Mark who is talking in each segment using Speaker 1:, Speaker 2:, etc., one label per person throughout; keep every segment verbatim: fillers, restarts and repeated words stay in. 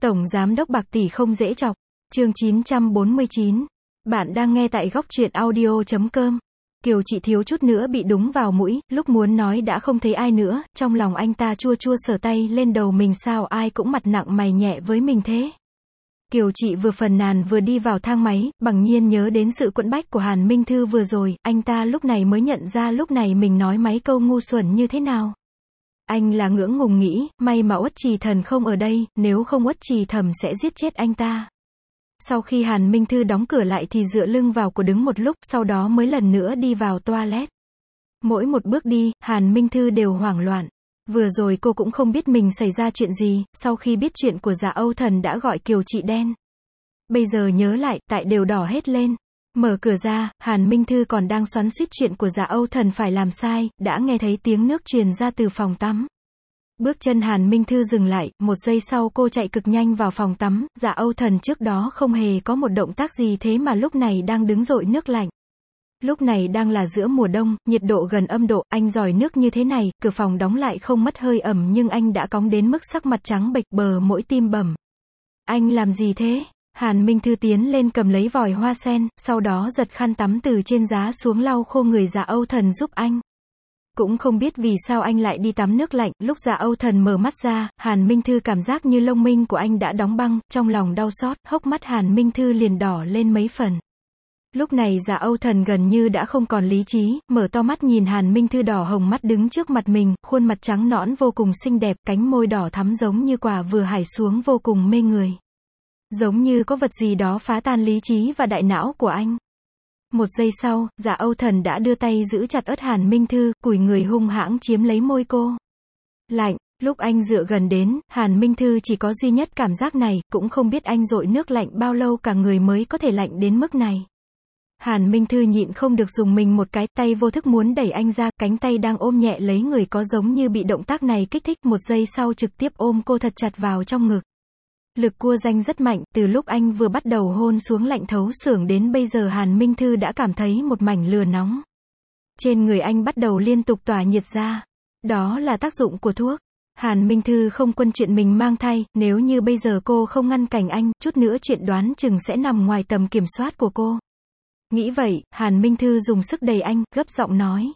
Speaker 1: Tổng Giám đốc bạc tỷ không dễ chọc. Chương chín trăm bốn mươi chín. Bạn đang nghe tại góc truyện audio chấm com. Kiều Chị thiếu chút nữa bị đúng vào mũi, lúc muốn nói đã không thấy ai nữa, trong lòng anh ta chua chua sờ tay lên đầu mình, sao ai cũng mặt nặng mày nhẹ với mình thế. Kiều Chị vừa phàn nàn vừa đi vào thang máy, bằng nhiên nhớ đến sự quẫn bách của Hàn Minh Thư vừa rồi, anh ta lúc này mới nhận ra lúc này mình nói mấy câu ngu xuẩn như thế nào. Anh là ngưỡng ngùng nghĩ, may mà Uất Trì Thần không ở đây, nếu không Uất Trì Thẩm sẽ giết chết anh ta. Sau khi Hàn Minh Thư đóng cửa lại thì dựa lưng vào của đứng một lúc, sau đó mới lần nữa đi vào toilet. Mỗi một bước đi, Hàn Minh Thư đều hoảng loạn. Vừa rồi cô cũng không biết mình xảy ra chuyện gì, sau khi biết chuyện của Dạ Âu Thần đã gọi Kiều Chị đen. Bây giờ nhớ lại, tại đều đỏ hết lên. Mở cửa ra, Hàn Minh Thư còn đang xoắn xuýt chuyện của Dạ Âu Thần phải làm sai, đã nghe thấy tiếng nước truyền ra từ phòng tắm. Bước chân Hàn Minh Thư dừng lại, một giây sau cô chạy cực nhanh vào phòng tắm. Dạ Âu Thần trước đó không hề có một động tác gì thế mà lúc này đang đứng dội nước lạnh. Lúc này đang là giữa mùa đông, nhiệt độ gần âm độ, anh dòi nước như thế này, cửa phòng đóng lại không mất hơi ẩm nhưng anh đã cóng đến mức sắc mặt trắng bệch, bờ mỗi tim bầm. Anh làm gì thế? Hàn Minh Thư tiến lên cầm lấy vòi hoa sen, sau đó giật khăn tắm từ trên giá xuống lau khô người Dạ Âu Thần giúp anh. Cũng không biết vì sao anh lại đi tắm nước lạnh, lúc Dạ Âu Thần mở mắt ra, Hàn Minh Thư cảm giác như lông minh của anh đã đóng băng, trong lòng đau xót, hốc mắt Hàn Minh Thư liền đỏ lên mấy phần. Lúc này Dạ Âu Thần gần như đã không còn lý trí, mở to mắt nhìn Hàn Minh Thư đỏ hồng mắt đứng trước mặt mình, khuôn mặt trắng nõn vô cùng xinh đẹp, cánh môi đỏ thắm giống như quả vừa hải xuống vô cùng mê người. Giống như có vật gì đó phá tan lý trí và đại não của anh. Một giây sau, Dạ Âu Thần đã đưa tay giữ chặt ớt Hàn Minh Thư, cùi người hung hãng chiếm lấy môi cô. Lạnh, lúc anh dựa gần đến, Hàn Minh Thư chỉ có duy nhất cảm giác này, cũng không biết anh dội nước lạnh bao lâu cả người mới có thể lạnh đến mức này. Hàn Minh Thư nhịn không được dùng mình một cái, tay vô thức muốn đẩy anh ra, cánh tay đang ôm nhẹ lấy người có giống như bị động tác này kích thích, một giây sau trực tiếp ôm cô thật chặt vào trong ngực. Lực cua danh rất mạnh, từ lúc anh vừa bắt đầu hôn xuống lạnh thấu xưởng đến bây giờ Hàn Minh Thư đã cảm thấy một mảnh lửa nóng. Trên người anh bắt đầu liên tục tỏa nhiệt ra. Đó là tác dụng của thuốc. Hàn Minh Thư không quên chuyện mình mang thai, nếu như bây giờ cô không ngăn cản anh, chút nữa chuyện đoán chừng sẽ nằm ngoài tầm kiểm soát của cô. Nghĩ vậy, Hàn Minh Thư dùng sức đẩy anh, gấp giọng nói.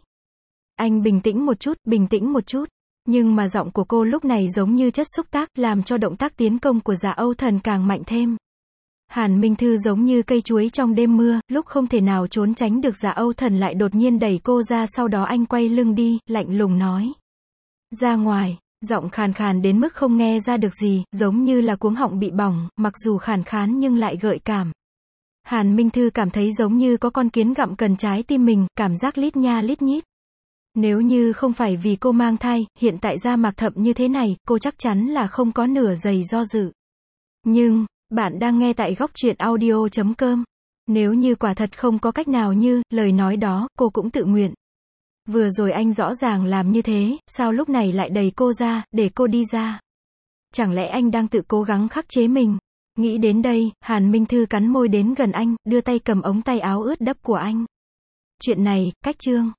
Speaker 1: Anh bình tĩnh một chút, bình tĩnh một chút. Nhưng mà giọng của cô lúc này giống như chất xúc tác, làm cho động tác tiến công của Dạ Âu Thần càng mạnh thêm. Hàn Minh Thư giống như cây chuối trong đêm mưa, lúc không thể nào trốn tránh được Dạ Âu Thần lại đột nhiên đẩy cô ra, sau đó anh quay lưng đi, lạnh lùng nói. Ra ngoài, giọng khàn khàn đến mức không nghe ra được gì, giống như là cuống họng bị bỏng, mặc dù khàn khàn nhưng lại gợi cảm. Hàn Minh Thư cảm thấy giống như có con kiến gặm cần trái tim mình, cảm giác lít nha lít nhít. Nếu như không phải vì cô mang thai, hiện tại da mạc thậm như thế này, cô chắc chắn là không có nửa giây do dự. Nhưng, bạn đang nghe tại góc truyện audio chấm com. Nếu như quả thật không có cách nào như, lời nói đó, cô cũng tự nguyện. Vừa rồi anh rõ ràng làm như thế, sao lúc này lại đẩy cô ra, để cô đi ra? Chẳng lẽ anh đang tự cố gắng khắc chế mình? Nghĩ đến đây, Hàn Minh Thư cắn môi đến gần anh, đưa tay cầm ống tay áo ướt đẫm của anh. Chuyện này, cách chương.